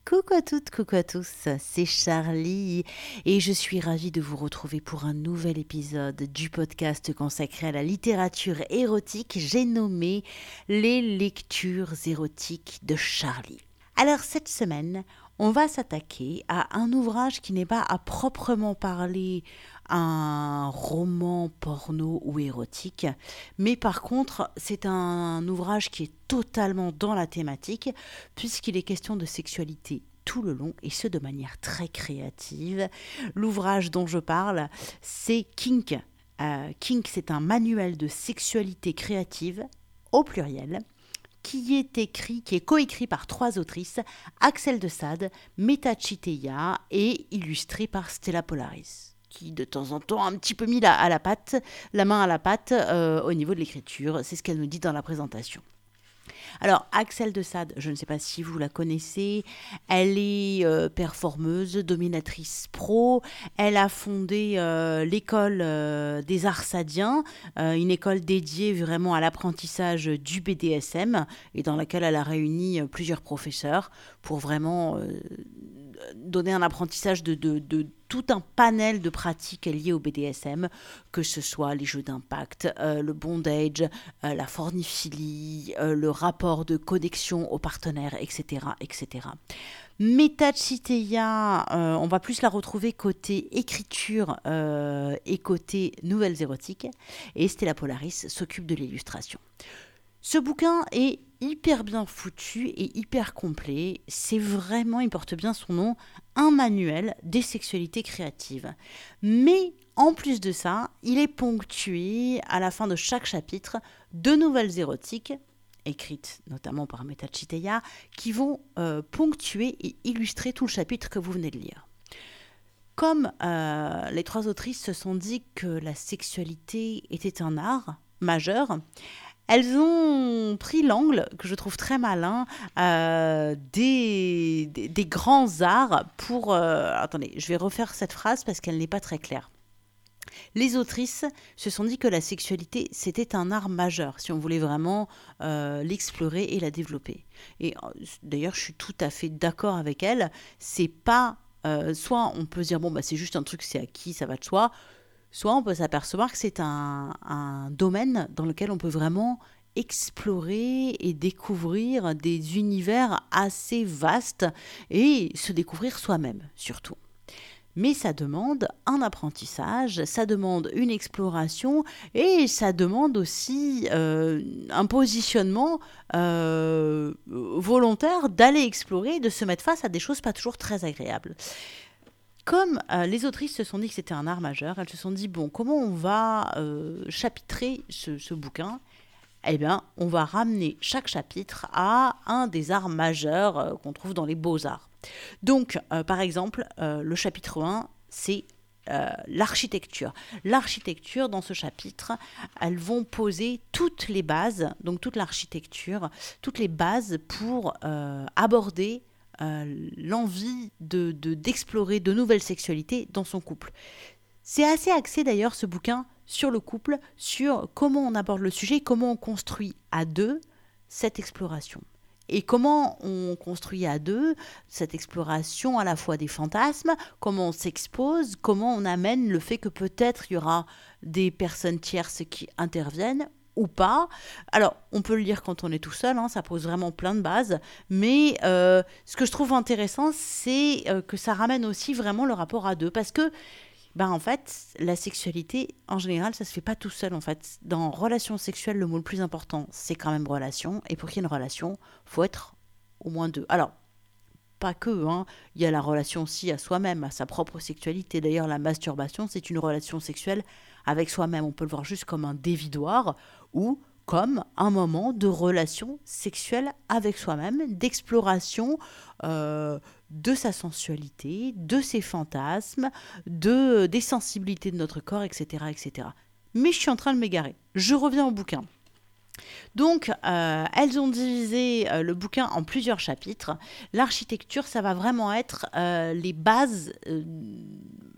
Coucou à toutes, coucou à tous, c'est Charlie et je suis ravie de vous retrouver pour un nouvel épisode du podcast consacré à la littérature érotique. J'ai nommé les lectures érotiques de Charlie. Alors cette semaine, on va s'attaquer à un ouvrage qui n'est pas à proprement parler un roman porno ou érotique, mais par contre c'est un ouvrage qui est totalement dans la thématique puisqu'il est question de sexualité tout le long et ce de manière très créative. L'ouvrage dont je parle, c'est Kink. Kink, c'est un manuel de sexualité créative au pluriel qui est coécrit par 3 autrices, Axel de Sade, Meta Chiteya et illustré par Stella Polaris, qui de temps en temps a un petit peu mis la main à la pâte au niveau de l'écriture. C'est ce qu'elle nous dit dans la présentation. Alors, Axel de Sade, je ne sais pas si vous la connaissez, elle est performeuse, dominatrice pro, elle a fondé l'école des arts sadiens, une école dédiée vraiment à l'apprentissage du BDSM et dans laquelle elle a réuni plusieurs professeurs pour vraiment donner un apprentissage de tout un panel de pratiques liées au BDSM, que ce soit les jeux d'impact, le bondage, la forniphilie, le rapport de connexion aux partenaires, etc. etc. Meta Chiteya, on va plus la retrouver côté écriture et côté nouvelles érotiques, et Stella Polaris s'occupe de l'illustration. Ce bouquin est hyper bien foutu et hyper complet. C'est vraiment, il porte bien son nom, un manuel des sexualités créatives. Mais en plus de ça, il est ponctué à la fin de chaque chapitre de nouvelles érotiques, écrites notamment par Meta Chiteya, qui vont ponctuer et illustrer tout le chapitre que vous venez de lire. Comme les 3 autrices se sont dit que la sexualité était un art majeur, elles ont pris l'angle, que je trouve très malin, des grands arts pour... attendez, je vais refaire cette phrase parce qu'elle n'est pas très claire. Les autrices se sont dit que la sexualité, c'était un art majeur, si on voulait vraiment l'explorer et la développer. Et d'ailleurs, je suis tout à fait d'accord avec elles. C'est pas... soit on peut se dire, bon, bah, c'est juste un truc, c'est acquis, ça va de soi. Soit on peut s'apercevoir que c'est un domaine dans lequel on peut vraiment explorer et découvrir des univers assez vastes et se découvrir soi-même surtout. Mais ça demande un apprentissage, ça demande une exploration et ça demande aussi un positionnement volontaire d'aller explorer, de se mettre face à des choses pas toujours très agréables. Comme les autrices se sont dit que c'était un art majeur, elles se sont dit, bon, comment on va chapitrer ce bouquin ? Eh bien, on va ramener chaque chapitre à un des arts majeurs qu'on trouve dans les beaux-arts. Donc, par exemple, le chapitre 1, c'est l'architecture. L'architecture, dans ce chapitre, elles vont poser toutes les bases, donc toute l'architecture, toutes les bases pour aborder l'envie d'explorer de nouvelles sexualités dans son couple. C'est assez axé d'ailleurs ce bouquin sur le couple, sur comment on aborde le sujet, comment on construit à 2 cette exploration. Et comment on construit à 2 cette exploration à la fois des fantasmes, comment on s'expose, comment on amène le fait que peut-être il y aura des personnes tierces qui interviennent ou pas. Alors, on peut le lire quand on est tout seul, ça pose vraiment plein de bases, mais ce que je trouve intéressant, c'est que ça ramène aussi vraiment le rapport à 2, parce que en fait, la sexualité, en général, ça se fait pas tout seul, en fait. Dans relation sexuelle, le mot le plus important, c'est quand même relation, et pour qu'il y ait une relation, faut être au moins 2. Alors, pas que, il y a la relation aussi à soi-même, à sa propre sexualité. D'ailleurs, la masturbation, c'est une relation sexuelle avec soi-même. On peut le voir juste comme un dévidoir ou comme un moment de relation sexuelle avec soi-même, d'exploration de sa sensualité, de ses fantasmes, des sensibilités de notre corps, etc., etc. Mais je suis en train de m'égarer. Je reviens au bouquin. Donc, elles ont divisé le bouquin en plusieurs chapitres. L'architecture, ça va vraiment être les bases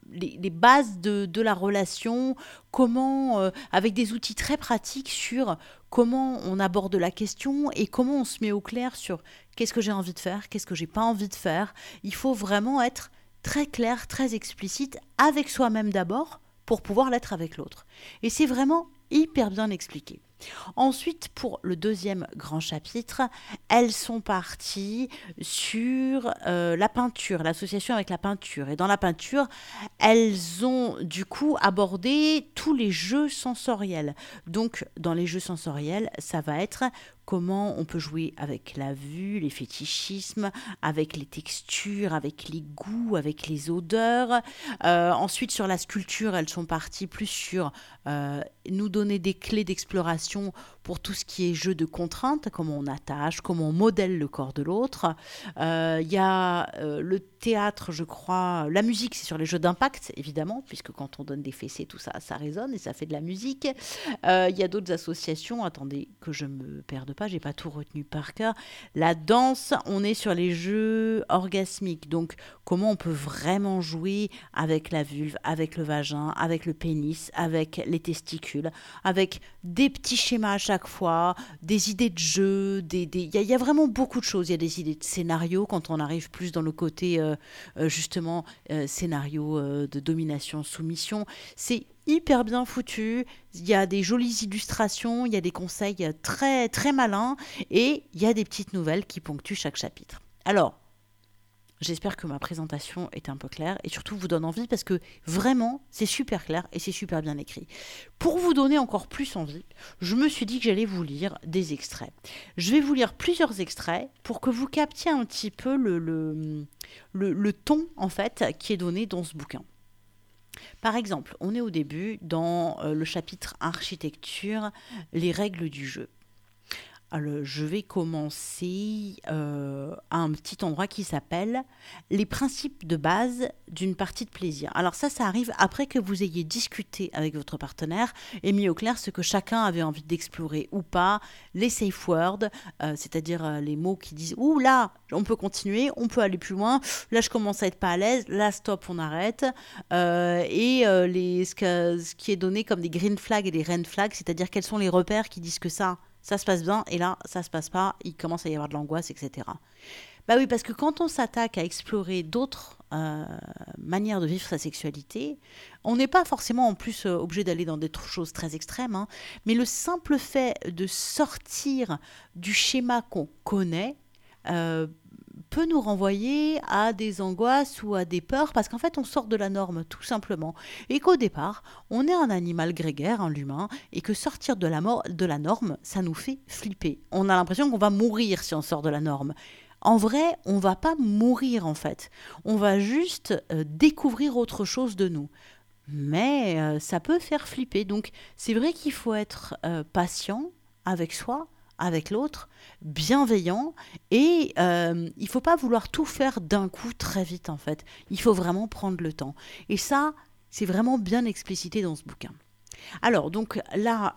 les bases de la relation, comment, avec des outils très pratiques sur comment on aborde la question et comment on se met au clair sur qu'est-ce que j'ai envie de faire, qu'est-ce que j'ai pas envie de faire. Il faut vraiment être très clair, très explicite avec soi-même d'abord pour pouvoir l'être avec l'autre. Et c'est vraiment hyper bien expliqué. Ensuite, pour le deuxième grand chapitre, elles sont parties sur la peinture, l'association avec la peinture. Et dans la peinture, elles ont du coup abordé tous les jeux sensoriels. Donc, dans les jeux sensoriels, ça va être comment on peut jouer avec la vue, les fétichismes, avec les textures, avec les goûts, avec les odeurs. Ensuite, sur la sculpture, elles sont parties plus sur nous donner des clés d'exploration pour tout ce qui est jeu de contraintes, comment on attache, comment on modèle le corps de l'autre. Il y a le théâtre, je crois, la musique, c'est sur les jeux d'impact, évidemment, puisque quand on donne des fessées, tout ça, ça résonne et ça fait de la musique. Il y a d'autres associations, attendez que je me perde pas, j'ai pas tout retenu par cœur. La danse, on est sur les jeux orgasmiques, donc comment on peut vraiment jouer avec la vulve, avec le vagin, avec le pénis, avec les testicules, avec des petits schémas à chaque fois, des idées de jeu, il y a vraiment beaucoup de choses. Il y a des idées de scénario quand on arrive plus dans le côté justement scénario de domination-soumission. C'est hyper bien foutu, il y a des jolies illustrations, il y a des conseils très, très malins et il y a des petites nouvelles qui ponctuent chaque chapitre. Alors, j'espère que ma présentation est un peu claire et surtout vous donne envie parce que vraiment, c'est super clair et c'est super bien écrit. Pour vous donner encore plus envie, je me suis dit que j'allais vous lire des extraits. Je vais vous lire plusieurs extraits pour que vous captiez un petit peu le ton en fait qui est donné dans ce bouquin. Par exemple, on est au début dans le chapitre architecture, les règles du jeu. Alors, je vais commencer à un petit endroit qui s'appelle les principes de base d'une partie de plaisir. Alors ça arrive après que vous ayez discuté avec votre partenaire et mis au clair ce que chacun avait envie d'explorer ou pas, les safe words, c'est-à-dire les mots qui disent « Ouh là, on peut continuer, on peut aller plus loin, là je commence à être pas à l'aise, là stop, on arrête ». Ce qui est donné comme des green flags et des red flags, c'est-à-dire quels sont les repères qui disent que ça se passe bien, et là, ça se passe pas, il commence à y avoir de l'angoisse, etc. Bah oui, parce que quand on s'attaque à explorer d'autres manières de vivre sa sexualité, on n'est pas forcément en plus obligé d'aller dans des choses très extrêmes, hein, mais le simple fait de sortir du schéma qu'on connaît peut nous renvoyer à des angoisses ou à des peurs parce qu'en fait on sort de la norme tout simplement et qu'au départ on est un animal grégaire, l'humain, et que sortir de la norme ça nous fait flipper. On a l'impression qu'on va mourir si on sort de la norme. En vrai, on va pas mourir en fait. On va juste découvrir autre chose de nous. Mais ça peut faire flipper. Donc c'est vrai qu'il faut être patient avec soi, avec l'autre, bienveillant et il ne faut pas vouloir tout faire d'un coup très vite en fait. Il faut vraiment prendre le temps. Et ça, c'est vraiment bien explicité dans ce bouquin. Alors, donc là,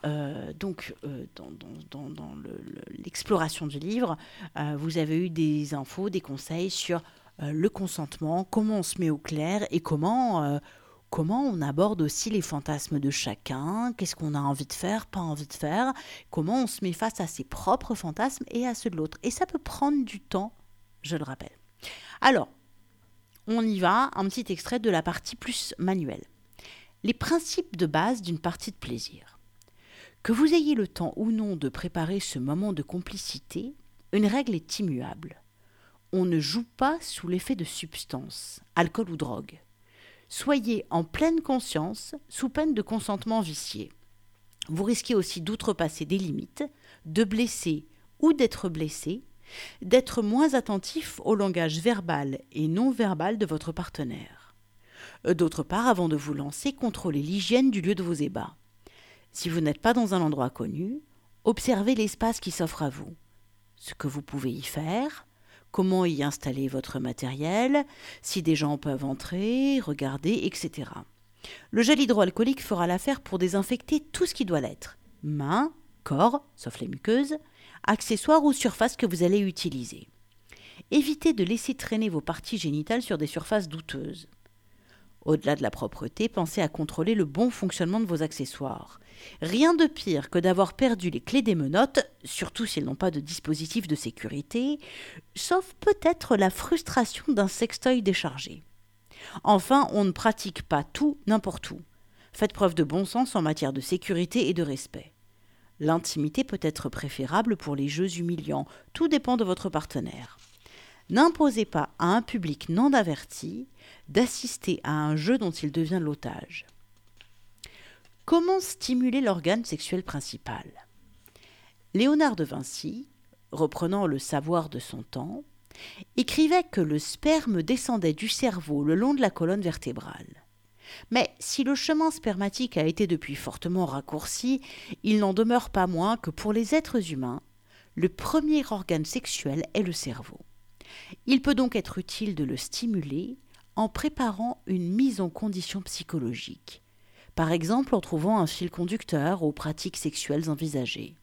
dans l'exploration du livre, vous avez eu des infos, des conseils sur le consentement, comment on se met au clair et comment on aborde aussi les fantasmes de chacun, qu'est-ce qu'on a envie de faire, pas envie de faire, comment on se met face à ses propres fantasmes et à ceux de l'autre. Et ça peut prendre du temps, je le rappelle. Alors, on y va, un petit extrait de la partie plus manuelle. Les principes de base d'une partie de plaisir. Que vous ayez le temps ou non de préparer ce moment de complicité, une règle est immuable. On ne joue pas sous l'effet de substances, alcool ou drogue. Soyez en pleine conscience, sous peine de consentement vicié. Vous risquez aussi d'outrepasser des limites, de blesser ou d'être blessé, d'être moins attentif au langage verbal et non verbal de votre partenaire. D'autre part, avant de vous lancer, contrôlez l'hygiène du lieu de vos ébats. Si vous n'êtes pas dans un endroit connu, observez l'espace qui s'offre à vous, ce que vous pouvez y faire, comment y installer votre matériel, si des gens peuvent entrer, regarder, etc. Le gel hydroalcoolique fera l'affaire pour désinfecter tout ce qui doit l'être. Mains, corps, sauf les muqueuses, accessoires ou surfaces que vous allez utiliser. Évitez de laisser traîner vos parties génitales sur des surfaces douteuses. Au-delà de la propreté, pensez à contrôler le bon fonctionnement de vos accessoires. Rien de pire que d'avoir perdu les clés des menottes, surtout s'ils n'ont pas de dispositif de sécurité, sauf peut-être la frustration d'un sextoy déchargé. Enfin, on ne pratique pas tout n'importe où. Faites preuve de bon sens en matière de sécurité et de respect. L'intimité peut être préférable pour les jeux humiliants, tout dépend de votre partenaire. N'imposez pas à un public non averti d'assister à un jeu dont il devient l'otage. Comment stimuler l'organe sexuel principal ? Léonard de Vinci, reprenant le savoir de son temps, écrivait que le sperme descendait du cerveau le long de la colonne vertébrale. Mais si le chemin spermatique a été depuis fortement raccourci, il n'en demeure pas moins que pour les êtres humains, le premier organe sexuel est le cerveau. Il peut donc être utile de le stimuler en préparant une mise en condition psychologique, par exemple en trouvant un fil conducteur aux pratiques sexuelles envisagées.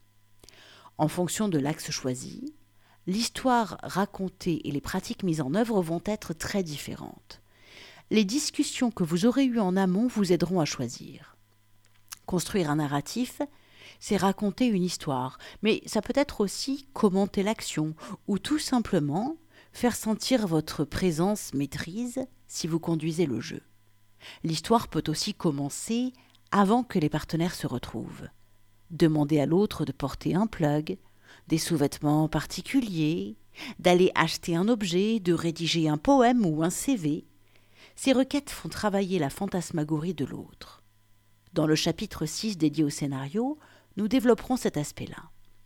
En fonction de l'axe choisi, l'histoire racontée et les pratiques mises en œuvre vont être très différentes. Les discussions que vous aurez eues en amont vous aideront à choisir. Construire un narratif, c'est raconter une histoire, mais ça peut être aussi commenter l'action ou tout simplement faire sentir votre présence maîtrise si vous conduisez le jeu. L'histoire peut aussi commencer avant que les partenaires se retrouvent. Demandez à l'autre de porter un plug, des sous-vêtements particuliers, d'aller acheter un objet, de rédiger un poème ou un CV. Ces requêtes font travailler la fantasmagorie de l'autre. Dans le chapitre 6 dédié au scénario, nous développerons cet aspect-là.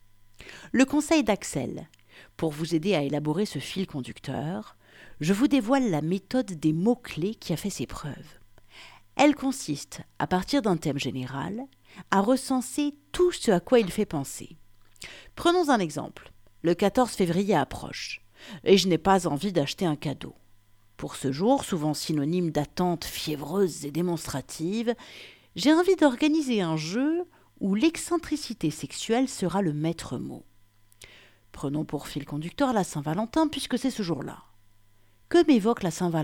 Le conseil d'Axel. Pour vous aider à élaborer ce fil conducteur, je vous dévoile la méthode des mots-clés qui a fait ses preuves. Elle consiste, à partir d'un thème général, à recenser tout ce à quoi il fait penser. Prenons un exemple. Le 14 février approche, et je n'ai pas envie d'acheter un cadeau. Pour ce jour, souvent synonyme d'attente fiévreuse et démonstrative, j'ai envie d'organiser un jeu où l'excentricité sexuelle sera le maître mot. Prenons pour fil conducteur la Saint-Valentin, puisque c'est ce jour-là. Que m'évoque la Saint-Valentin ?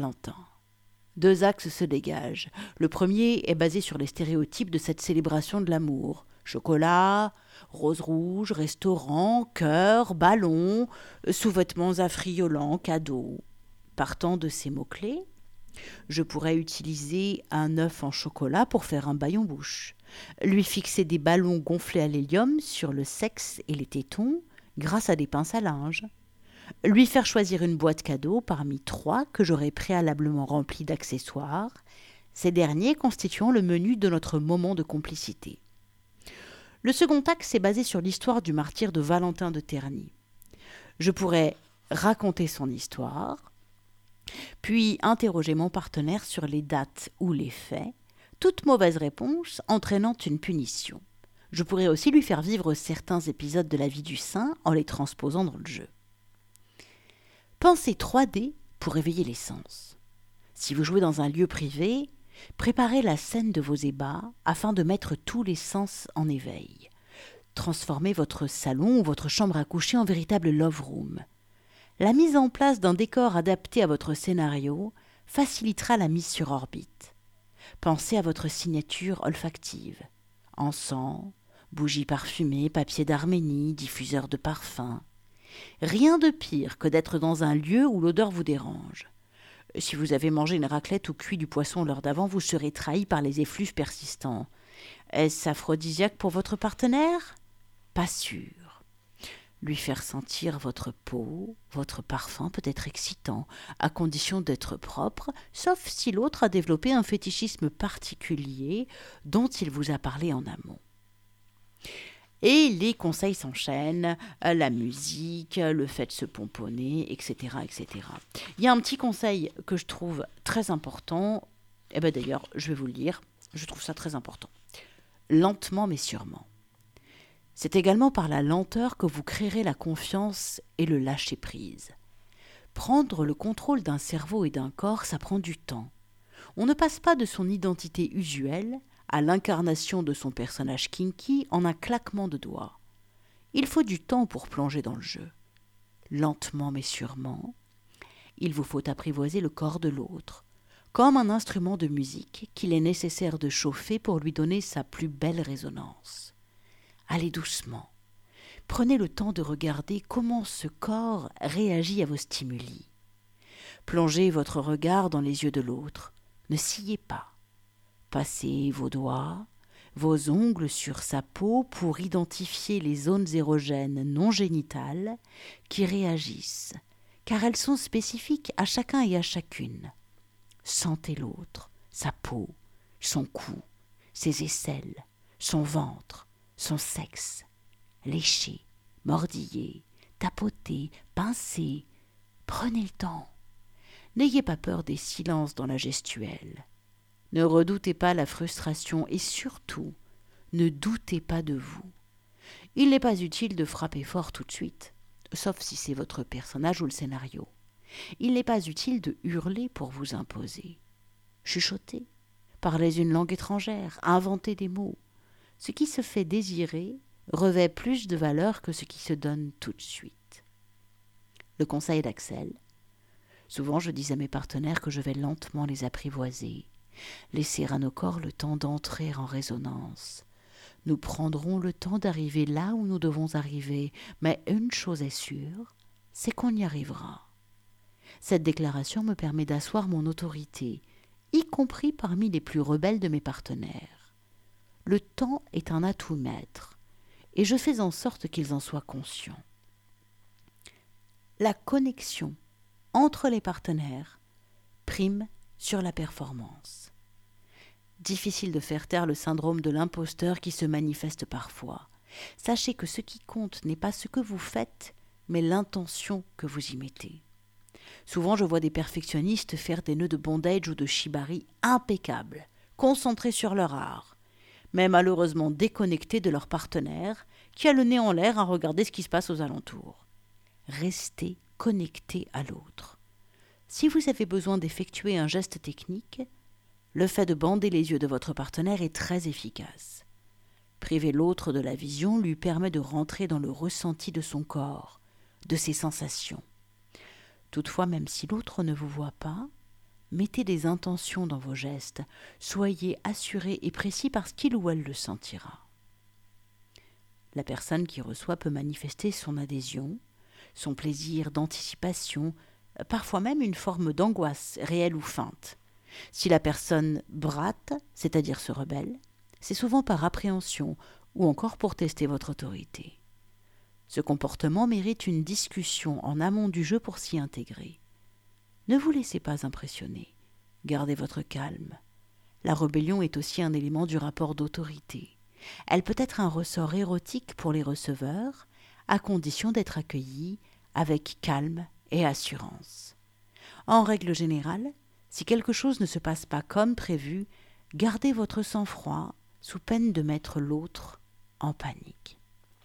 2 axes se dégagent. Le premier est basé sur les stéréotypes de cette célébration de l'amour. Chocolat, rose rouge, restaurant, cœur, ballon, sous-vêtements affriolants, cadeaux. Partant de ces mots-clés, je pourrais utiliser un œuf en chocolat pour faire un bâillon-bouche, lui fixer des ballons gonflés à l'hélium sur le sexe et les tétons grâce à des pinces à linge, lui faire choisir une boîte cadeau parmi 3 que j'aurais préalablement remplies d'accessoires, ces derniers constituant le menu de notre moment de complicité. Le second axe est basé sur l'histoire du martyre de Valentin de Terni. Je pourrais raconter son histoire, puis interroger mon partenaire sur les dates ou les faits, toute mauvaise réponse entraînant une punition. Je pourrais aussi lui faire vivre certains épisodes de la vie du saint en les transposant dans le jeu. Pensez 3D pour éveiller les sens. Si vous jouez dans un lieu privé, préparez la scène de vos ébats afin de mettre tous les sens en éveil. Transformez votre salon ou votre chambre à coucher en véritable love room. La mise en place d'un décor adapté à votre scénario facilitera la mise sur orbite. Pensez à votre signature olfactive. Encens, bougies parfumées, papier d'Arménie, diffuseur de parfums. Rien de pire que d'être dans un lieu où l'odeur vous dérange. Si vous avez mangé une raclette ou cuit du poisson l'heure d'avant, vous serez trahi par les effluves persistants. Est-ce aphrodisiaque pour votre partenaire ? Pas sûr. Lui faire sentir votre peau, votre parfum peut être excitant, à condition d'être propre, sauf si l'autre a développé un fétichisme particulier dont il vous a parlé en amont. Et les conseils s'enchaînent, la musique, le fait de se pomponner, etc., etc. Il y a un petit conseil que je trouve très important, et bien d'ailleurs, je vais vous le dire, je trouve ça très important. Lentement mais sûrement. C'est également par la lenteur que vous créerez la confiance et le lâcher-prise. Prendre le contrôle d'un cerveau et d'un corps, ça prend du temps. On ne passe pas de son identité usuelle à l'incarnation de son personnage kinky en un claquement de doigts. Il faut du temps pour plonger dans le jeu. Lentement mais sûrement, il vous faut apprivoiser le corps de l'autre, comme un instrument de musique qu'il est nécessaire de chauffer pour lui donner sa plus belle résonance. Allez doucement. Prenez le temps de regarder comment ce corps réagit à vos stimuli. Plongez votre regard dans les yeux de l'autre. Ne sciez pas. Passez vos doigts, vos ongles sur sa peau pour identifier les zones érogènes non génitales qui réagissent, car elles sont spécifiques à chacun et à chacune. Sentez l'autre, sa peau, son cou, ses aisselles, son ventre, son sexe. Léchez, mordillez, tapotez, pincez. Prenez le temps. N'ayez pas peur des silences dans la gestuelle. Ne redoutez pas la frustration et surtout, ne doutez pas de vous. Il n'est pas utile de frapper fort tout de suite, sauf si c'est votre personnage ou le scénario. Il n'est pas utile de hurler pour vous imposer. Chuchotez, parlez une langue étrangère, inventez des mots. Ce qui se fait désirer revêt plus de valeur que ce qui se donne tout de suite. Le conseil d'Axel. Souvent, je dis à mes partenaires que je vais lentement les apprivoiser, laisser à nos corps le temps d'entrer en résonance. Nous prendrons le temps d'arriver là où nous devons arriver, mais une chose est sûre, c'est qu'on y arrivera. Cette déclaration me permet d'asseoir mon autorité, y compris parmi les plus rebelles de mes partenaires. Le temps est un atout maître, et je fais en sorte qu'ils en soient conscients. La connexion entre les partenaires prime sur la performance. Difficile de faire taire le syndrome de l'imposteur qui se manifeste parfois. Sachez que ce qui compte n'est pas ce que vous faites, mais l'intention que vous y mettez. Souvent, je vois des perfectionnistes faire des nœuds de bondage ou de shibari impeccables, concentrés sur leur art, mais malheureusement déconnectés de leur partenaire, qui a le nez en l'air à regarder ce qui se passe aux alentours. Restez connecté à l'autre. Si vous avez besoin d'effectuer un geste technique, le fait de bander les yeux de votre partenaire est très efficace. Priver l'autre de la vision lui permet de rentrer dans le ressenti de son corps, de ses sensations. Toutefois, même si l'autre ne vous voit pas, mettez des intentions dans vos gestes, soyez assuré et précis parce qu'il ou elle le sentira. La personne qui reçoit peut manifester son adhésion, son plaisir d'anticipation, parfois même une forme d'angoisse réelle ou feinte. Si la personne brate, c'est-à-dire se rebelle, c'est souvent par appréhension ou encore pour tester votre autorité. Ce comportement mérite une discussion en amont du jeu pour s'y intégrer. Ne vous laissez pas impressionner, gardez votre calme. La rébellion est aussi un élément du rapport d'autorité. Elle peut être un ressort érotique pour les receveurs, à condition d'être accueillie avec calme et assurance. En règle générale, si quelque chose ne se passe pas comme prévu, gardez votre sang-froid sous peine de mettre l'autre en panique.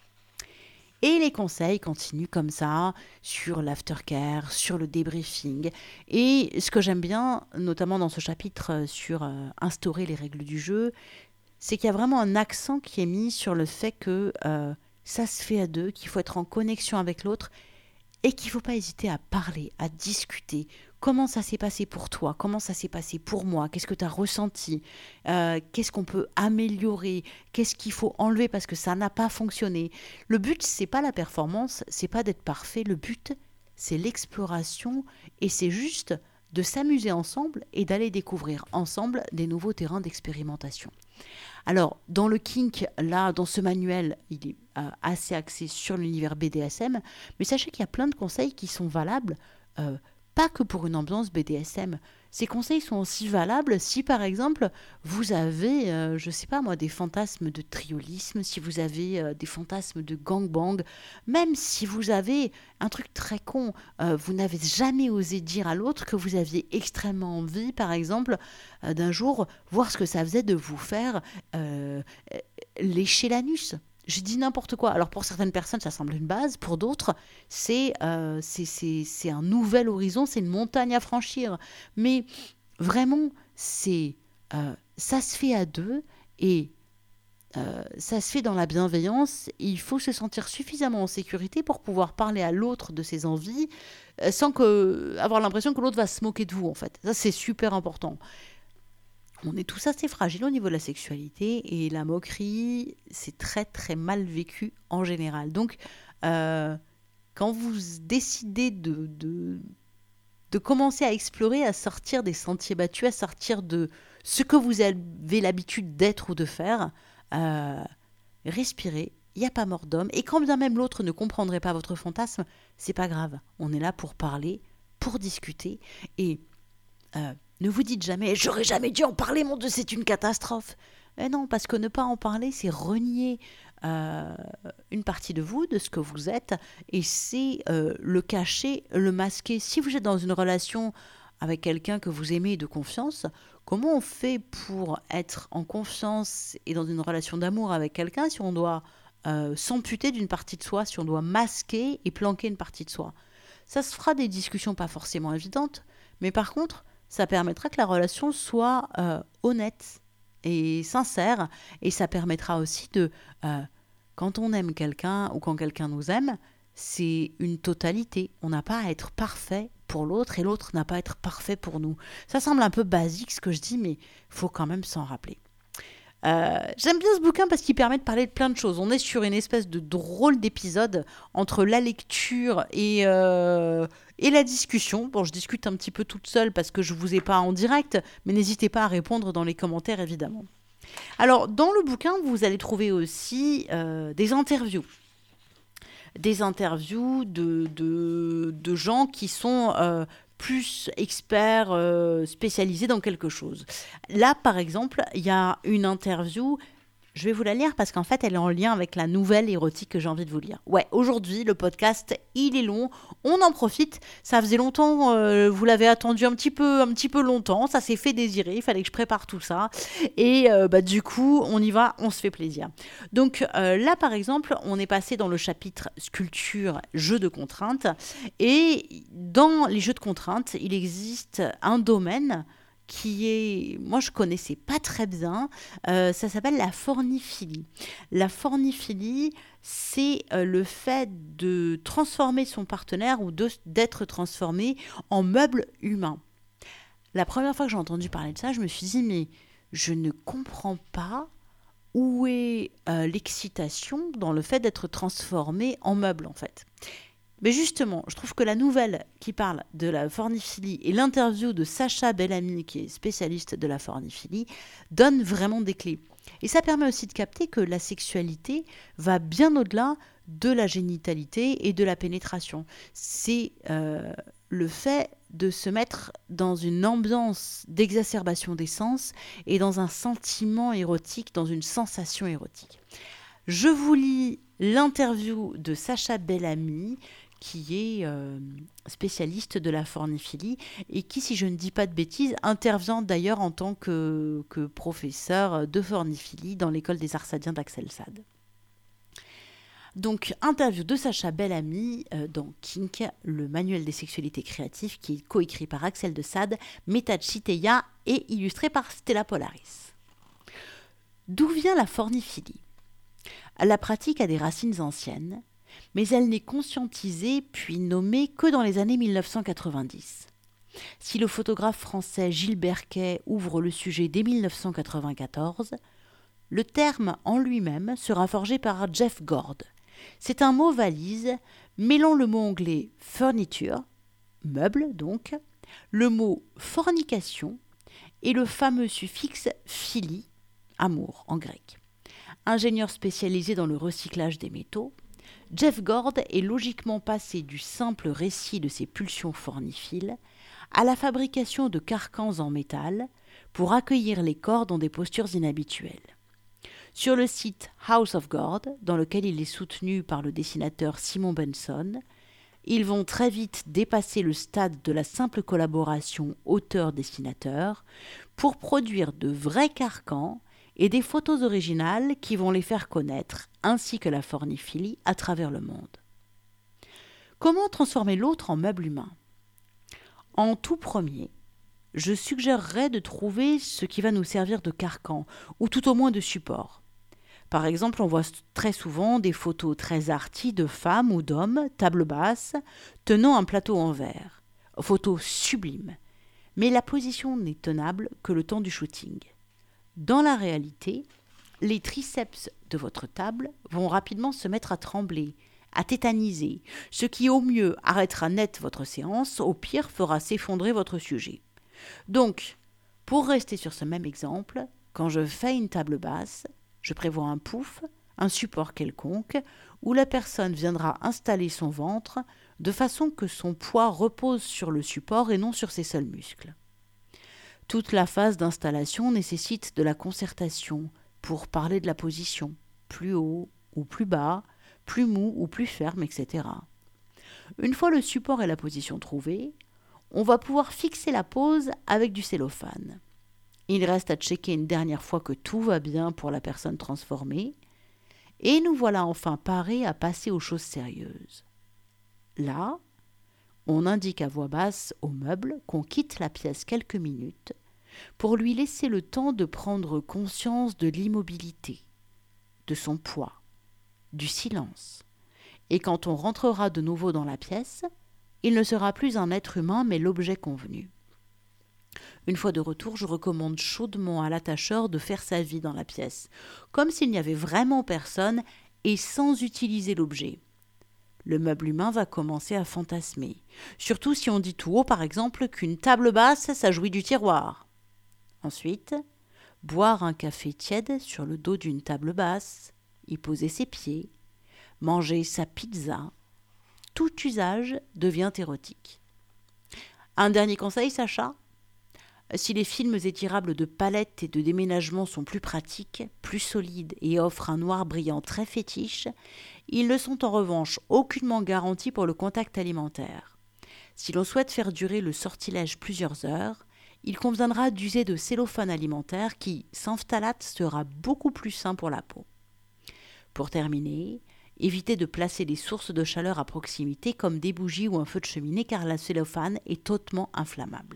Et les conseils continuent comme ça sur l'aftercare, sur le débriefing. Et ce que j'aime bien, notamment dans ce chapitre sur instaurer les règles du jeu, c'est qu'il y a vraiment un accent qui est mis sur le fait que ça se fait à deux, qu'il faut être en connexion avec l'autre et qu'il ne faut pas hésiter à parler, à discuter. Comment ça s'est passé pour toi? Comment ça s'est passé pour moi? Qu'est-ce que tu as ressenti? Qu'est-ce qu'on peut améliorer? Qu'est-ce qu'il faut enlever parce que ça n'a pas fonctionné? Le but, c'est pas la performance, c'est pas d'être parfait. Le but, c'est l'exploration et c'est juste de s'amuser ensemble et d'aller découvrir ensemble des nouveaux terrains d'expérimentation. Alors, dans le kink, là, dans ce manuel, il est assez axé sur l'univers BDSM, mais sachez qu'il y a plein de conseils qui sont valables, pas que pour une ambiance BDSM. Ces conseils sont aussi valables si, par exemple, vous avez, je sais pas moi, des fantasmes de triolisme, si vous avez des fantasmes de gangbang, même si vous avez un truc très con, vous n'avez jamais osé dire à l'autre que vous aviez extrêmement envie, par exemple, d'un jour, voir ce que ça faisait de vous faire lécher l'anus. Je dis n'importe quoi. Alors pour certaines personnes, ça semble une base. Pour d'autres, c'est un nouvel horizon, c'est une montagne à franchir. Mais vraiment, ça se fait à deux. Et ça se fait dans la bienveillance. Il faut se sentir suffisamment en sécurité pour pouvoir parler à l'autre de ses envies sans avoir l'impression que l'autre va se moquer de vous, en fait. Ça, c'est super important. On est tous assez fragiles au niveau de la sexualité et la moquerie, c'est très très mal vécu en général. Donc, quand vous décidez de commencer à explorer, à sortir des sentiers battus, à sortir de ce que vous avez l'habitude d'être ou de faire, respirez, il n'y a pas mort d'homme. Et quand bien même l'autre ne comprendrait pas votre fantasme, c'est pas grave. On est là pour parler, pour discuter. Et ne vous dites jamais « j'aurais jamais dû en parler, mon Dieu, c'est une catastrophe ». Non, parce que ne pas en parler, c'est renier une partie de vous, de ce que vous êtes, et c'est le cacher, le masquer. Si vous êtes dans une relation avec quelqu'un que vous aimez et de confiance, comment on fait pour être en confiance et dans une relation d'amour avec quelqu'un si on doit s'amputer d'une partie de soi, si on doit masquer et planquer une partie de soi? Ça se fera des discussions pas forcément évidentes, mais par contre, ça permettra que la relation soit honnête et sincère, et ça permettra aussi de, quand on aime quelqu'un ou quand quelqu'un nous aime, c'est une totalité. On n'a pas à être parfait pour l'autre et l'autre n'a pas à être parfait pour nous. Ça semble un peu basique ce que je dis, mais il faut quand même s'en rappeler. J'aime bien ce bouquin parce qu'il permet de parler de plein de choses. On est sur une espèce de drôle d'épisode entre la lecture et la discussion. Bon, je discute un petit peu toute seule parce que je ne vous ai pas en direct, mais n'hésitez pas à répondre dans les commentaires, évidemment. Alors, dans le bouquin, vous allez trouver aussi des interviews. Des interviews de gens qui sont plus experts, spécialisés dans quelque chose. Là, par exemple, il y a une interview. Je vais vous la lire parce qu'en fait, elle est en lien avec la nouvelle érotique que j'ai envie de vous lire. Ouais, aujourd'hui, le podcast, il est long. On en profite. Ça faisait longtemps, vous l'avez attendu un petit peu longtemps. Ça s'est fait désirer. Il fallait que je prépare tout ça. Et du coup, on y va, on se fait plaisir. Donc là, par exemple, on est passé dans le chapitre sculpture, jeux de contraintes. Et dans les jeux de contraintes, il existe un domaine qui est, moi je connaissais pas très bien, ça s'appelle la forniphilie. La forniphilie, c'est le fait de transformer son partenaire ou d'être transformé en meuble humain. La première fois que j'ai entendu parler de ça, je me suis dit, mais je ne comprends pas où est l'excitation dans le fait d'être transformé en meuble en fait. Mais justement, je trouve que la nouvelle qui parle de la forniphilie et l'interview de Sacha Bellamy, qui est spécialiste de la forniphilie, donne vraiment des clés. Et ça permet aussi de capter que la sexualité va bien au-delà de la génitalité et de la pénétration. C'est le fait de se mettre dans une ambiance d'exacerbation des sens et dans un sentiment érotique, dans une sensation érotique. Je vous lis l'interview de Sacha Bellamy, qui est spécialiste de la forniphilie et qui, si je ne dis pas de bêtises, intervient d'ailleurs en tant que professeur de forniphilie dans l'école des arts sadiens d'Axel Sade. Donc, interview de Sacha Bellamy dans Kink, le manuel des sexualités créatives, qui est coécrit par Axel de Sade, Meta Chiteya et illustré par Stella Polaris. D'où vient la forniphilie ? La pratique a des racines anciennes, mais elle n'est conscientisée puis nommée que dans les années 1990. Si le photographe français Gilles Berquet ouvre le sujet dès 1994, le terme en lui-même sera forgé par Jeff Gord. C'est un mot valise mêlant le mot anglais furniture, meuble donc, le mot fornication et le fameux suffixe philie, amour en grec. Ingénieur spécialisé dans le recyclage des métaux, Jeff Gord est logiquement passé du simple récit de ses pulsions forniphiles à la fabrication de carcans en métal pour accueillir les corps dans des postures inhabituelles. Sur le site House of Gord, dans lequel il est soutenu par le dessinateur Simon Benson, ils vont très vite dépasser le stade de la simple collaboration auteur-dessinateur pour produire de vrais carcans et des photos originales qui vont les faire connaître, ainsi que la forniphilie à travers le monde. Comment transformer l'autre en meuble humain ? En tout premier, je suggérerais de trouver ce qui va nous servir de carcan, ou tout au moins de support. Par exemple, on voit très souvent des photos très arty de femmes ou d'hommes, table basse, tenant un plateau en verre. Photos sublimes. Mais la position n'est tenable que le temps du shooting. Dans la réalité, les triceps de votre table vont rapidement se mettre à trembler, à tétaniser, ce qui au mieux arrêtera net votre séance, au pire fera s'effondrer votre sujet. Donc, pour rester sur ce même exemple, quand je fais une table basse, je prévois un pouf, un support quelconque, où la personne viendra installer son ventre de façon que son poids repose sur le support et non sur ses seuls muscles. Toute la phase d'installation nécessite de la concertation pour parler de la position, plus haut ou plus bas, plus mou ou plus ferme, etc. Une fois le support et la position trouvés, on va pouvoir fixer la pose avec du cellophane. Il reste à checker une dernière fois que tout va bien pour la personne transformée, et nous voilà enfin parés à passer aux choses sérieuses. Là, on indique à voix basse au meuble qu'on quitte la pièce quelques minutes pour lui laisser le temps de prendre conscience de l'immobilité, de son poids, du silence. Et quand on rentrera de nouveau dans la pièce, il ne sera plus un être humain mais l'objet convenu. Une fois de retour, je recommande chaudement à l'attacheur de faire sa vie dans la pièce, comme s'il n'y avait vraiment personne et sans utiliser l'objet. Le meuble humain va commencer à fantasmer, surtout si on dit tout haut, par exemple, qu'une table basse, ça jouit du tiroir. Ensuite, boire un café tiède sur le dos d'une table basse, y poser ses pieds, manger sa pizza, tout usage devient érotique. Un dernier conseil, Sacha ? Si les films étirables de palettes et de déménagement sont plus pratiques, plus solides et offrent un noir brillant très fétiche, ils ne sont en revanche aucunement garantis pour le contact alimentaire. Si l'on souhaite faire durer le sortilège plusieurs heures, il conviendra d'user de cellophane alimentaire qui, sans phtalate, sera beaucoup plus sain pour la peau. Pour terminer, évitez de placer des sources de chaleur à proximité comme des bougies ou un feu de cheminée car la cellophane est hautement inflammable.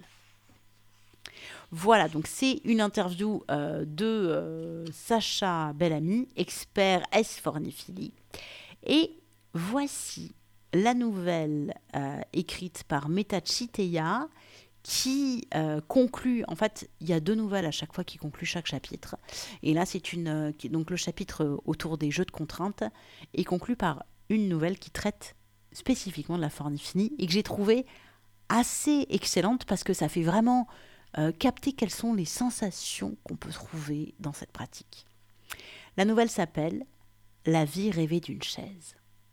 Voilà, donc c'est une interview de Sacha Bellamy, expert S-forniphilie. Et voici la nouvelle écrite par Meta Chiteya qui conclut, en fait, il y a 2 nouvelles à chaque fois qui concluent chaque chapitre. Et là, c'est donc le chapitre autour des jeux de contraintes est conclu par une nouvelle qui traite spécifiquement de la forniphilie et que j'ai trouvée assez excellente parce que ça fait vraiment capter quelles sont les sensations qu'on peut trouver dans cette pratique. La nouvelle s'appelle « La vie rêvée d'une chaise ».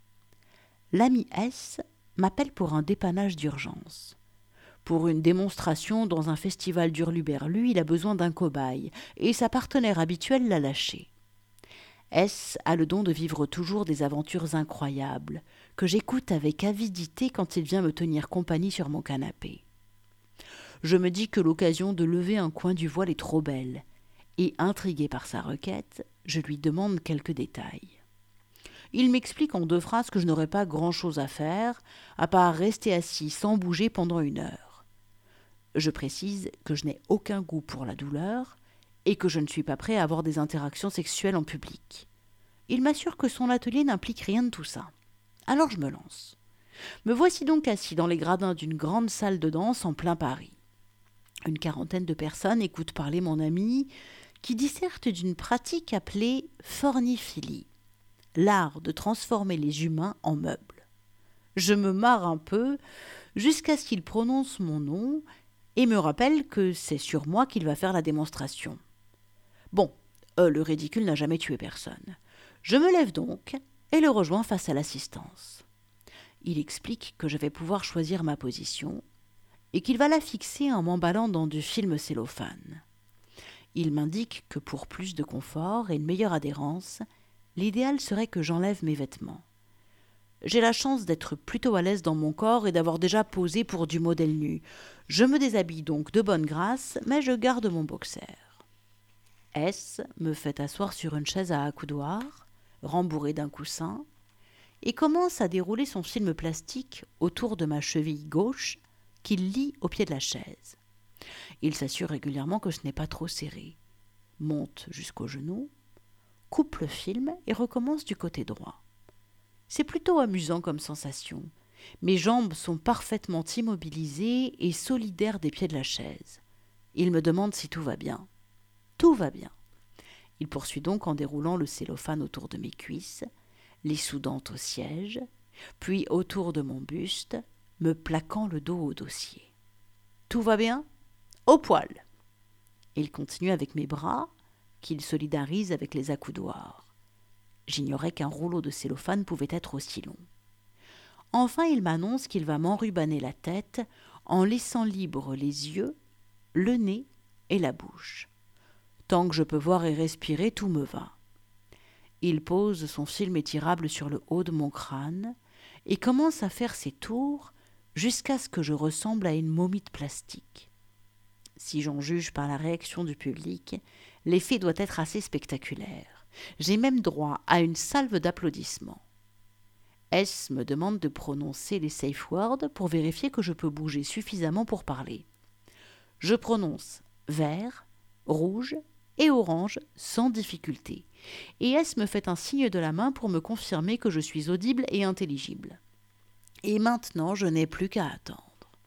L'ami S m'appelle pour un dépannage d'urgence. Pour une démonstration dans un festival d'hurluberlu, il a besoin d'un cobaye et sa partenaire habituelle l'a lâché. S a le don de vivre toujours des aventures incroyables, que j'écoute avec avidité quand il vient me tenir compagnie sur mon canapé. Je me dis que l'occasion de lever un coin du voile est trop belle, et intrigué par sa requête, je lui demande quelques détails. Il m'explique en 2 phrases que je n'aurais pas grand-chose à faire, à part rester assis sans bouger pendant 1 heure. Je précise que je n'ai aucun goût pour la douleur et que je ne suis pas prêt à avoir des interactions sexuelles en public. Il m'assure que son atelier n'implique rien de tout ça. Alors je me lance. Me voici donc assis dans les gradins d'une grande salle de danse en plein Paris. Une 40aine de personnes écoutent parler mon ami qui disserte d'une pratique appelée forniphilie, l'art de transformer les humains en meubles. Je me marre un peu jusqu'à ce qu'il prononce mon nom et me rappelle que c'est sur moi qu'il va faire la démonstration. Bon, le ridicule n'a jamais tué personne. Je me lève donc et le rejoins face à l'assistance. Il explique que je vais pouvoir choisir ma position et qu'il va la fixer en m'emballant dans du film cellophane. Il m'indique que pour plus de confort et une meilleure adhérence, l'idéal serait que j'enlève mes vêtements. J'ai la chance d'être plutôt à l'aise dans mon corps et d'avoir déjà posé pour du modèle nu. Je me déshabille donc de bonne grâce, mais je garde mon boxer. S me fait asseoir sur une chaise à accoudoir, rembourrée d'un coussin, et commence à dérouler son film plastique autour de ma cheville gauche qu'il lie au pied de la chaise. Il s'assure régulièrement que ce n'est pas trop serré, monte jusqu'au genou, coupe le film et recommence du côté droit. C'est plutôt amusant comme sensation. Mes jambes sont parfaitement immobilisées et solidaires des pieds de la chaise. Il me demande si tout va bien. Tout va bien. Il poursuit donc en déroulant le cellophane autour de mes cuisses, les soudant au siège, puis autour de mon buste, me plaquant le dos au dossier. Tout va bien ? Au poil. Il continue avec mes bras, qu'il solidarise avec les accoudoirs. J'ignorais qu'un rouleau de cellophane pouvait être aussi long. Enfin, il m'annonce qu'il va m'enrubanner la tête en laissant libres les yeux, le nez et la bouche. Tant que je peux voir et respirer, tout me va. Il pose son film étirable sur le haut de mon crâne et commence à faire ses tours jusqu'à ce que je ressemble à une momie de plastique. Si j'en juge par la réaction du public, l'effet doit être assez spectaculaire. J'ai même droit à une salve d'applaudissements. S me demande de prononcer les safe words pour vérifier que je peux bouger suffisamment pour parler. Je prononce vert, rouge et orange sans difficulté, et S me fait un signe de la main pour me confirmer que je suis audible et intelligible. Et maintenant, je n'ai plus qu'à attendre.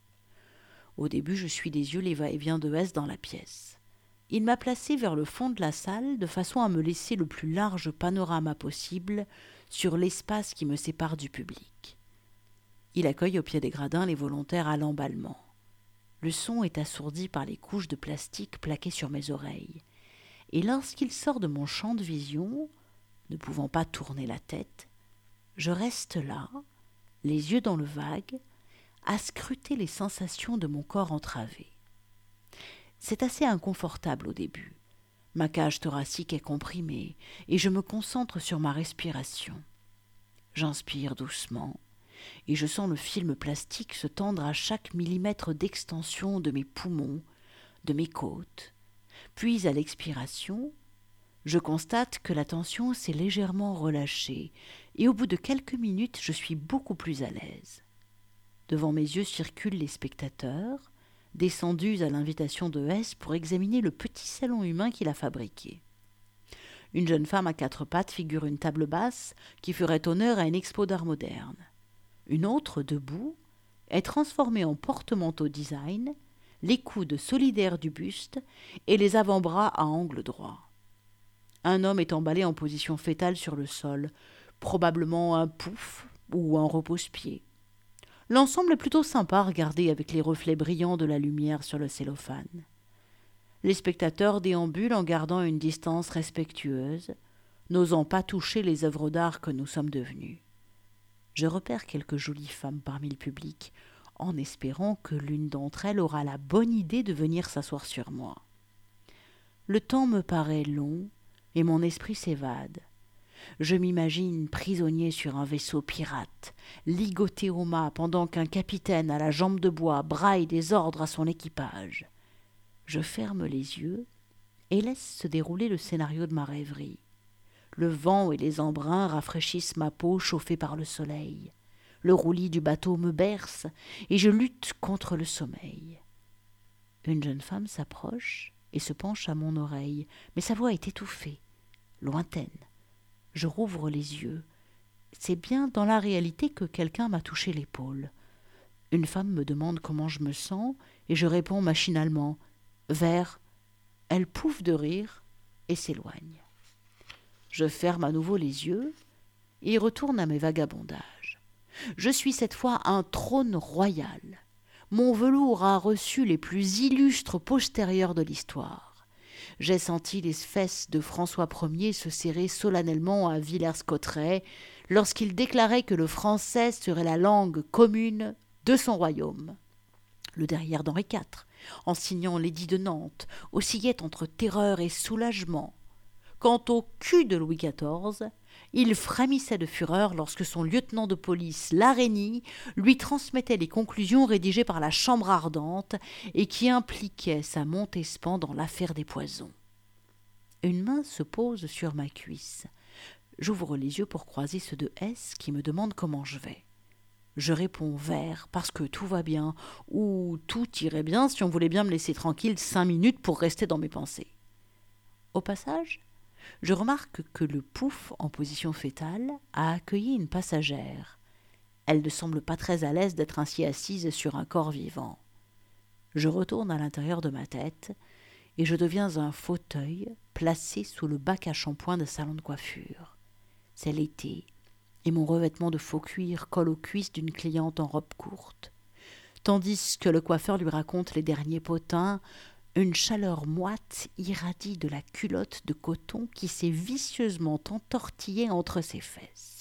Au début, je suis des yeux les va-et-vient de S dans la pièce. Il m'a placé vers le fond de la salle de façon à me laisser le plus large panorama possible sur l'espace qui me sépare du public. Il accueille au pied des gradins les volontaires à l'emballement. Le son est assourdi par les couches de plastique plaquées sur mes oreilles. Et lorsqu'il sort de mon champ de vision, ne pouvant pas tourner la tête, je reste là, les yeux dans le vague, à scruter les sensations de mon corps entravé. C'est assez inconfortable au début. Ma cage thoracique est comprimée et je me concentre sur ma respiration. J'inspire doucement et je sens le film plastique se tendre à chaque millimètre d'extension de mes poumons, de mes côtes. Puis à l'expiration, je constate que la tension s'est légèrement relâchée et au bout de quelques minutes, je suis beaucoup plus à l'aise. Devant mes yeux circulent les spectateurs, descendus à l'invitation de S pour examiner le petit salon humain qu'il a fabriqué. Une jeune femme à 4 pattes figure une table basse qui ferait honneur à une expo d'art moderne. Une autre, debout, est transformée en porte-manteau design, les coudes solidaires du buste et les avant-bras à angle droit. Un homme est emballé en position fétale sur le sol, probablement un pouf ou un repose-pied. L'ensemble est plutôt sympa à regarder avec les reflets brillants de la lumière sur le cellophane. Les spectateurs déambulent en gardant une distance respectueuse, n'osant pas toucher les œuvres d'art que nous sommes devenues. Je repère quelques jolies femmes parmi le public, en espérant que l'une d'entre elles aura la bonne idée de venir s'asseoir sur moi. Le temps me paraît long et mon esprit s'évade. Je m'imagine prisonnier sur un vaisseau pirate, ligoté au mât pendant qu'un capitaine à la jambe de bois braille des ordres à son équipage. Je ferme les yeux et laisse se dérouler le scénario de ma rêverie. Le vent et les embruns rafraîchissent ma peau chauffée par le soleil. Le roulis du bateau me berce et je lutte contre le sommeil. Une jeune femme s'approche et se penche à mon oreille, mais sa voix est étouffée, lointaine. Je rouvre les yeux. C'est bien dans la réalité que quelqu'un m'a touché l'épaule. Une femme me demande comment je me sens et je réponds machinalement « Vert ». Elle pouffe de rire et s'éloigne. Je ferme à nouveau les yeux et retourne à mes vagabondages. Je suis cette fois un trône royal. Mon velours a reçu les plus illustres postérieurs de l'histoire. J'ai senti les fesses de François Ier se serrer solennellement à Villers-Cotterêts lorsqu'il déclarait que le français serait la langue commune de son royaume. Le derrière d'Henri IV, en signant l'édit de Nantes, oscillait entre terreur et soulagement. Quant au cul de Louis XIV, il frémissait de fureur lorsque son lieutenant de police, Larénie, lui transmettait les conclusions rédigées par la Chambre ardente et qui impliquaient sa Montespan dans l'affaire des poisons. Une main se pose sur ma cuisse. J'ouvre les yeux pour croiser ceux de S qui me demande comment je vais. Je réponds vert parce que tout va bien, ou tout irait bien si on voulait bien me laisser tranquille 5 minutes pour rester dans mes pensées. Au passage, Je remarque que le pouf, en position fétale, a accueilli une passagère. Elle ne semble pas très à l'aise d'être ainsi assise sur un corps vivant. Je retourne à l'intérieur de ma tête et je deviens un fauteuil placé sous le bac à shampoing de salon de coiffure. C'est l'été et mon revêtement de faux cuir colle aux cuisses d'une cliente en robe courte. Tandis que le coiffeur lui raconte les derniers potins, une chaleur moite irradie de la culotte de coton qui s'est vicieusement entortillée entre ses fesses.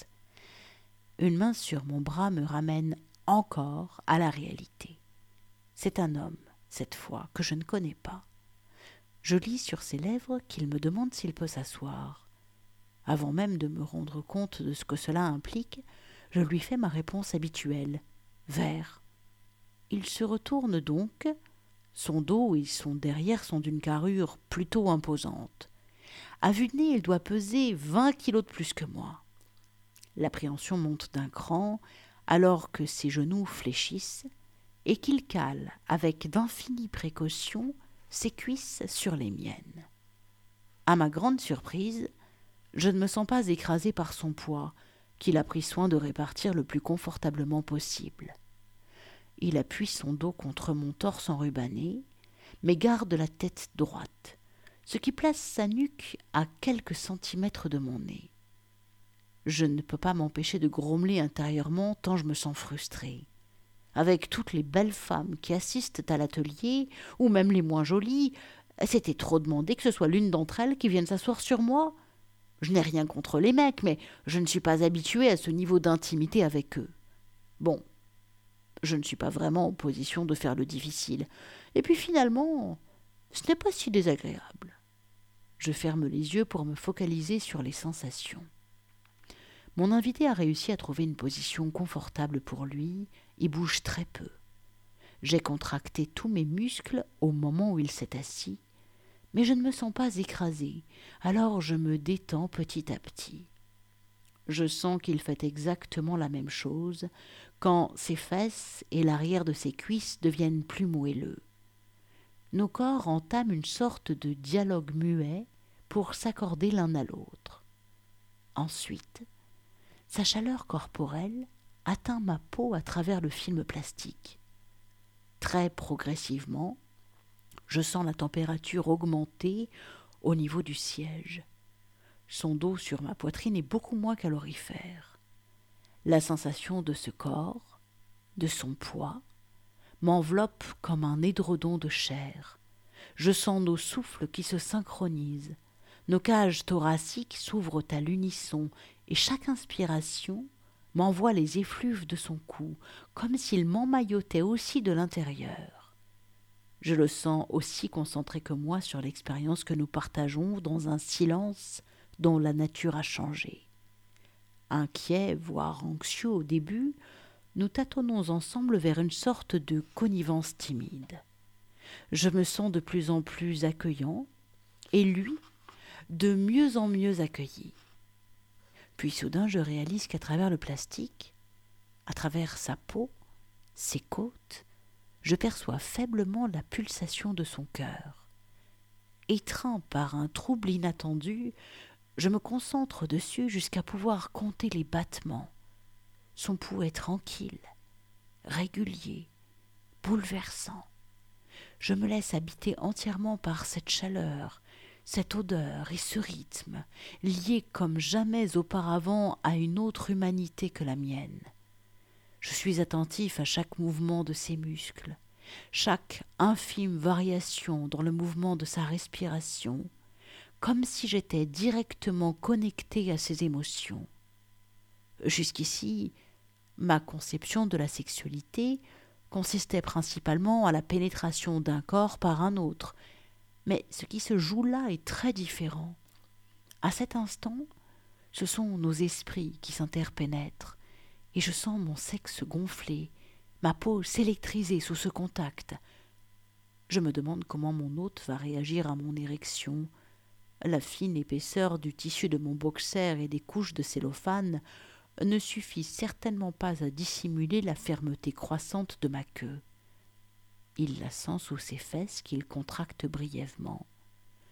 Une main sur mon bras me ramène encore à la réalité. C'est un homme, cette fois, que je ne connais pas. Je lis sur ses lèvres qu'il me demande s'il peut s'asseoir. Avant même de me rendre compte de ce que cela implique, je lui fais ma réponse habituelle. Vert. Il se retourne donc. Son dos et son derrière sont d'une carrure plutôt imposante. À vue de nez, il doit peser 20 kilos de plus que moi. L'appréhension monte d'un cran alors que ses genoux fléchissent et qu'il cale avec d'infinies précautions ses cuisses sur les miennes. À ma grande surprise, je ne me sens pas écrasée par son poids, qu'il a pris soin de répartir le plus confortablement possible. Il appuie son dos contre mon torse enrubanné, mais garde la tête droite, ce qui place sa nuque à quelques centimètres de mon nez. Je ne peux pas m'empêcher de grommeler intérieurement tant je me sens frustrée. Avec toutes les belles femmes qui assistent à l'atelier, ou même les moins jolies, c'était trop demandé que ce soit l'une d'entre elles qui vienne s'asseoir sur moi. Je n'ai rien contre les mecs, mais je ne suis pas habituée à ce niveau d'intimité avec eux. Bon, je ne suis pas vraiment en position de faire le difficile. Et puis finalement, ce n'est pas si désagréable. Je ferme les yeux pour me focaliser sur les sensations. Mon invité a réussi à trouver une position confortable pour lui et bouge très peu. J'ai contracté tous mes muscles au moment où il s'est assis, mais je ne me sens pas écrasée, alors je me détends petit à petit. Je sens qu'il fait exactement la même chose quand ses fesses et l'arrière de ses cuisses deviennent plus moelleux. Nos corps entament une sorte de dialogue muet pour s'accorder l'un à l'autre. Ensuite, sa chaleur corporelle atteint ma peau à travers le film plastique. Très progressivement, je sens la température augmenter au niveau du siège. Son dos sur ma poitrine est beaucoup moins calorifère. La sensation de ce corps, de son poids, m'enveloppe comme un édredon de chair. Je sens nos souffles qui se synchronisent. Nos cages thoraciques s'ouvrent à l'unisson et chaque inspiration m'envoie les effluves de son cou, comme s'il m'emmaillotait aussi de l'intérieur. Je le sens aussi concentré que moi sur l'expérience que nous partageons dans un silence dont la nature a changé. Inquiets, voire anxieux au début, nous tâtonnons ensemble vers une sorte de connivence timide. Je me sens de plus en plus accueillant, et lui, de mieux en mieux accueilli. Puis soudain, je réalise qu'à travers le plastique, à travers sa peau, ses côtes, je perçois faiblement la pulsation de son cœur. Étreint par un trouble inattendu, je me concentre dessus jusqu'à pouvoir compter les battements. Son pouls est tranquille, régulier, bouleversant. Je me laisse habiter entièrement par cette chaleur, cette odeur et ce rythme, liés comme jamais auparavant à une autre humanité que la mienne. Je suis attentif à chaque mouvement de ses muscles, chaque infime variation dans le mouvement de sa respiration, comme si j'étais directement connecté à ses émotions. Jusqu'ici, ma conception de la sexualité consistait principalement à la pénétration d'un corps par un autre, mais ce qui se joue là est très différent. À cet instant, ce sont nos esprits qui s'interpénètrent, et je sens mon sexe gonfler, ma peau s'électriser sous ce contact. Je me demande comment mon hôte va réagir à mon érection. La fine épaisseur du tissu de mon boxer et des couches de cellophane ne suffit certainement pas à dissimuler la fermeté croissante de ma queue. Il la sent sous ses fesses qu'il contracte brièvement.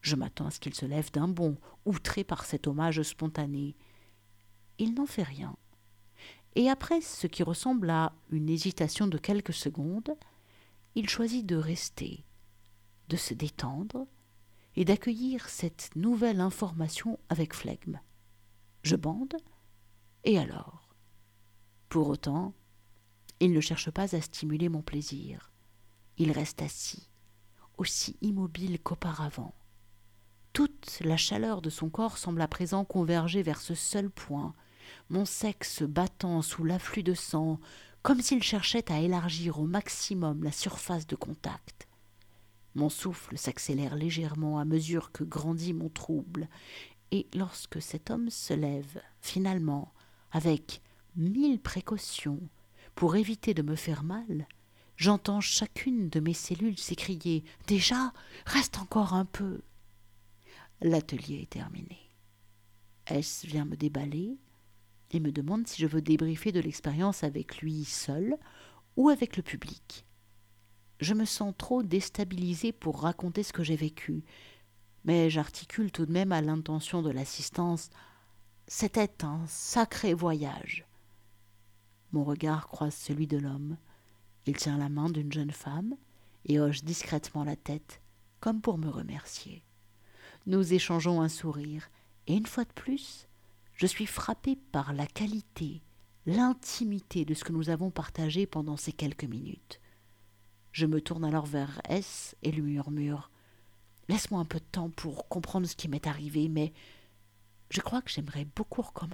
Je m'attends à ce qu'il se lève d'un bond, outré par cet hommage spontané. Il n'en fait rien. Et après ce qui ressemble à une hésitation de quelques secondes, il choisit de rester, de se détendre et d'accueillir cette nouvelle information avec flegme. Je bande, et alors ? Pour autant, il ne cherche pas à stimuler mon plaisir. Il reste assis, aussi immobile qu'auparavant. Toute la chaleur de son corps semble à présent converger vers ce seul point, mon sexe battant sous l'afflux de sang, comme s'il cherchait à élargir au maximum la surface de contact. Mon souffle s'accélère légèrement à mesure que grandit mon trouble, et lorsque cet homme se lève, finalement, avec 1000 précautions, pour éviter de me faire mal, j'entends chacune de mes cellules s'écrier « Déjà, reste encore un peu !» L'atelier est terminé. S vient me déballer et me demande si je veux débriefer de l'expérience avec lui seul ou avec le public. Je me sens trop déstabilisée pour raconter ce que j'ai vécu, mais j'articule tout de même à l'intention de l'assistance « C'était un sacré voyage !» Mon regard croise celui de l'homme. Il tient la main d'une jeune femme et hoche discrètement la tête, comme pour me remercier. Nous échangeons un sourire, et une fois de plus, je suis frappée par la qualité, l'intimité de ce que nous avons partagé pendant ces quelques minutes. Je me tourne alors vers S et lui murmure « Laisse-moi un peu de temps pour comprendre ce qui m'est arrivé, mais je crois que j'aimerais beaucoup recommencer. »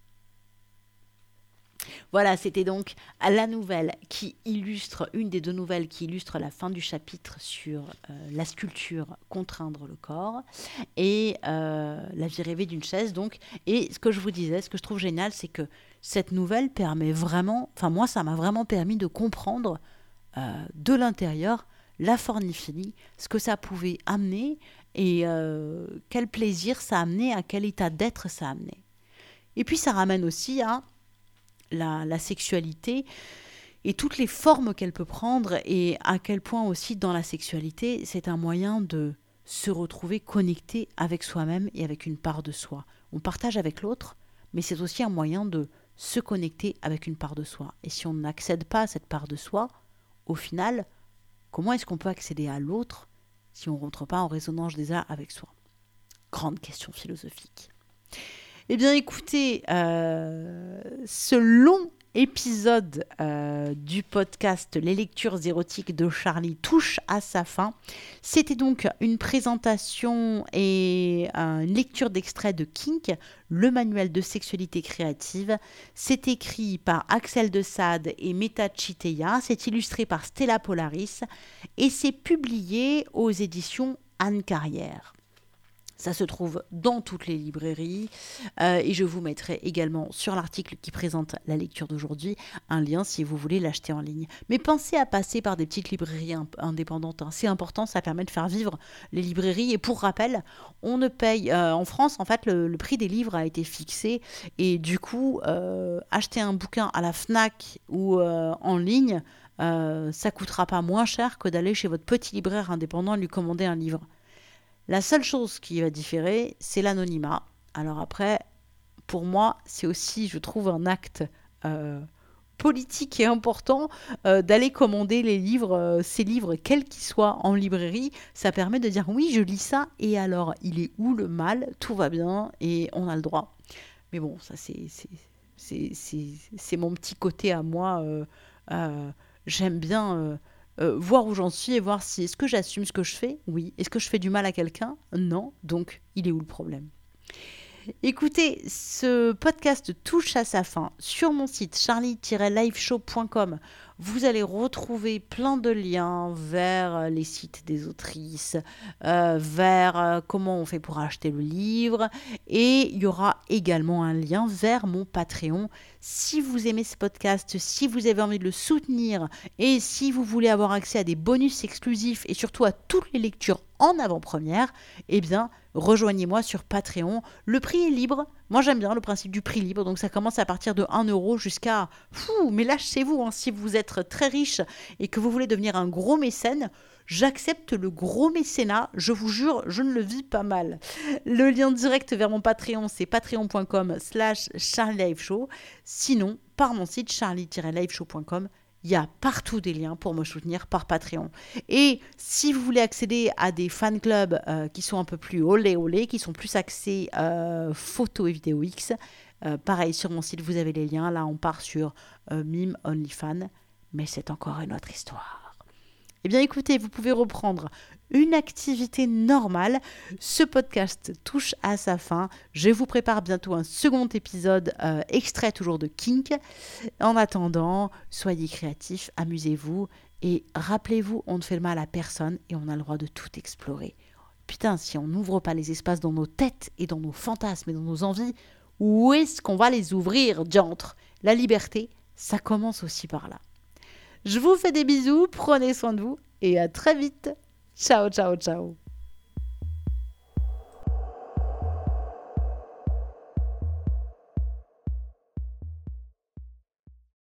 Voilà, c'était donc la nouvelle qui illustre, une des 2 nouvelles qui illustre la fin du chapitre sur la sculpture Contraindre le corps et la vie rêvée d'une chaise. Donc. Et ce que je vous disais, ce que je trouve génial, c'est que cette nouvelle permet vraiment, enfin moi ça m'a vraiment permis de comprendre de l'intérieur la forniphilie, ce que ça pouvait amener et quel plaisir ça a amené, à quel état d'être ça a amené. Et puis ça ramène aussi à la sexualité et toutes les formes qu'elle peut prendre et à quel point aussi dans la sexualité, c'est un moyen de se retrouver connecté avec soi-même et avec une part de soi. On partage avec l'autre, mais c'est aussi un moyen de se connecter avec une part de soi. Et si on n'accède pas à cette part de soi, au final, comment est-ce qu'on peut accéder à l'autre si on ne rentre pas en résonance déjà avec soi ? Grande question philosophique. Eh bien, écoutez, ce long épisode du podcast Les lectures érotiques de Charlie touche à sa fin. C'était donc une présentation et une lecture d'extrait de Kink, le manuel de sexualité créative. C'est écrit par Axel de Sade et Meta Chiteya. C'est illustré par Stella Polaris et c'est publié aux éditions Anne Carrière. Ça se trouve dans toutes les librairies et je vous mettrai également sur l'article qui présente la lecture d'aujourd'hui un lien si vous voulez l'acheter en ligne. Mais pensez à passer par des petites librairies indépendantes. C'est important, ça permet de faire vivre les librairies. Et pour rappel, on ne paye... en France, en fait, le prix des livres a été fixé et du coup, acheter un bouquin à la FNAC ou en ligne, ça coûtera pas moins cher que d'aller chez votre petit libraire indépendant et lui commander un livre. La seule chose qui va différer, c'est l'anonymat. Alors après, pour moi, c'est aussi, je trouve, un acte politique et important d'aller commander les livres, ces livres, quels qu'ils soient, en librairie. Ça permet de dire, oui, je lis ça, et alors, il est où le mal ? Tout va bien, et on a le droit. Mais bon, ça, c'est mon petit côté à moi. J'aime bien... voir où j'en suis et voir si est-ce que j'assume ce que je fais ? Oui. Est-ce que je fais du mal à quelqu'un ? Non. Donc, il est où le problème ? Écoutez, ce podcast touche à sa fin. Sur mon site charlie-liveshow.com, vous allez retrouver plein de liens vers les sites des autrices, vers comment on fait pour acheter le livre. Et il y aura également un lien vers mon Patreon. Si vous aimez ce podcast, si vous avez envie de le soutenir et si vous voulez avoir accès à des bonus exclusifs et surtout à toutes les lectures en avant-première, eh bien, rejoignez-moi sur Patreon. Le prix est libre. Moi, j'aime bien le principe du prix libre, donc ça commence à partir de 1 euro jusqu'à... mais lâchez-vous, si vous êtes très riche et que vous voulez devenir un gros mécène, j'accepte le gros mécénat, je vous jure, je ne le vis pas mal. Le lien direct vers mon Patreon, c'est patreon.com/charlieliveshow. Sinon, par mon site charlie-liveshow.com, il y a partout des liens pour me soutenir par Patreon. Et si vous voulez accéder à des fan clubs qui sont un peu plus olé, qui sont plus axés photo et vidéo X, pareil, sur mon site, vous avez les liens. Là, on part sur Mime OnlyFans, mais c'est encore une autre histoire. Eh bien, écoutez, vous pouvez reprendre une activité normale. Ce podcast touche à sa fin. Je vous prépare bientôt un second épisode extrait toujours de Kink. En attendant, soyez créatifs, amusez-vous et rappelez-vous, on ne fait le mal à personne et on a le droit de tout explorer. Putain, si on n'ouvre pas les espaces dans nos têtes et dans nos fantasmes et dans nos envies, où est-ce qu'on va les ouvrir, diantre ? La liberté, ça commence aussi par là. Je vous fais des bisous, prenez soin de vous et à très vite. Ciao, ciao, ciao.